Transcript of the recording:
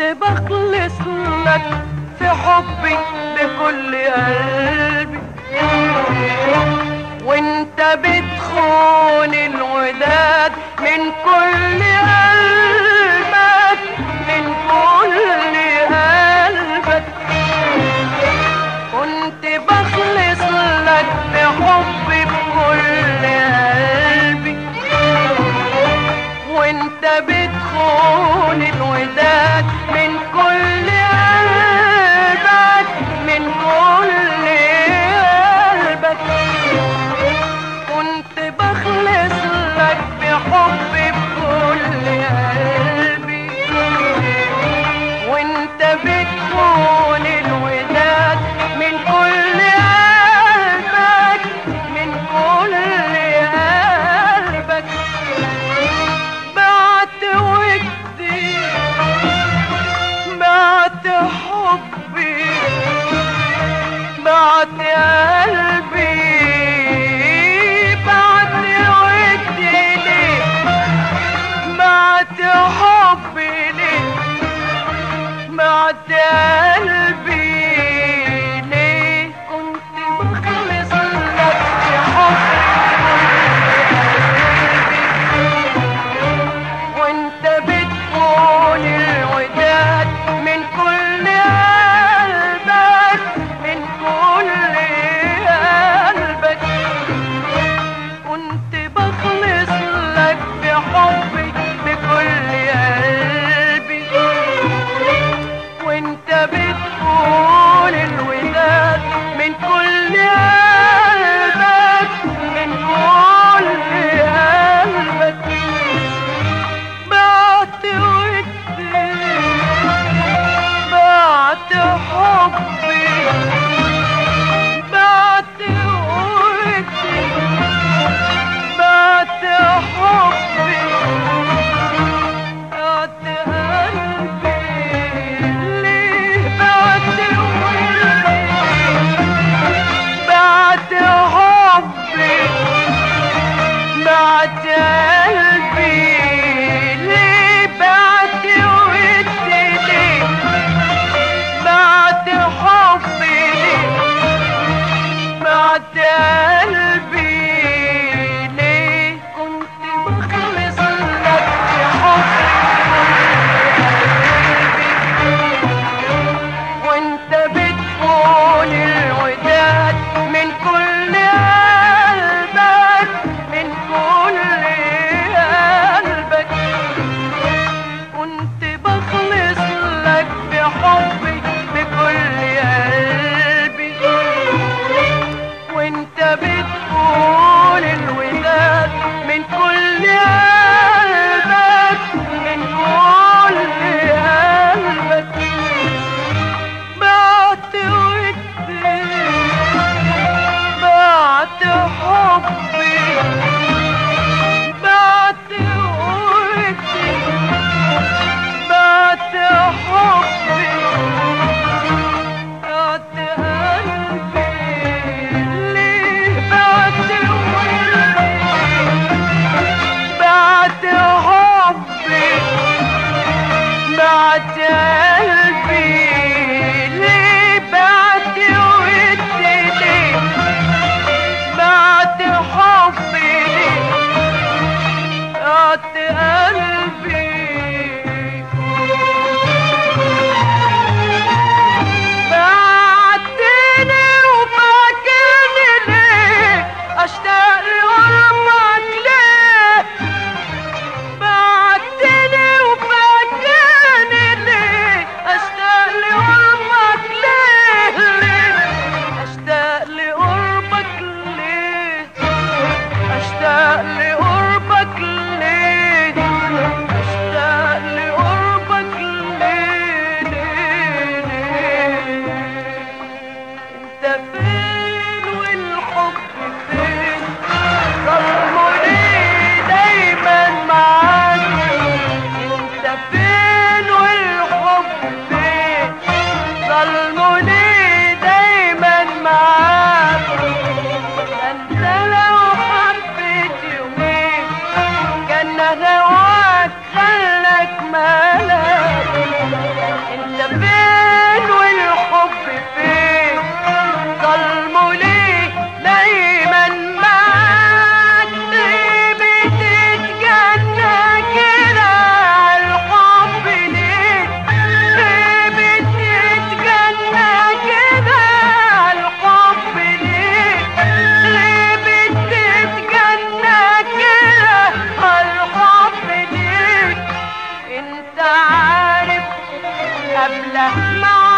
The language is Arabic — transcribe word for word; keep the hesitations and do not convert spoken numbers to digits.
بخلص لك في حبي بكل قلبي، وانت بتخون الوداد من كل قلبك، من كل قلبك. كنت بخلص لك في حبي بكل قلبي، وانت بتخون الوداد من كل قلبك، من كل قلبك. كنت بخلص لك بحبي بكل قلبي، وانت بتخون الوداد من كل قلبك، من كل قلبك. بعت ودي، بعت حبي، بعت قلبي، بعت ودي ليه، بعت حبي ليه، بعت قلبي ليه. كنت بخلص لك في حبي وانت بتكون الوداد من كل قلبك، من كل قلبك. كنت بخلص لك بحبي بكل قلبي، وانت بتكون قبله مع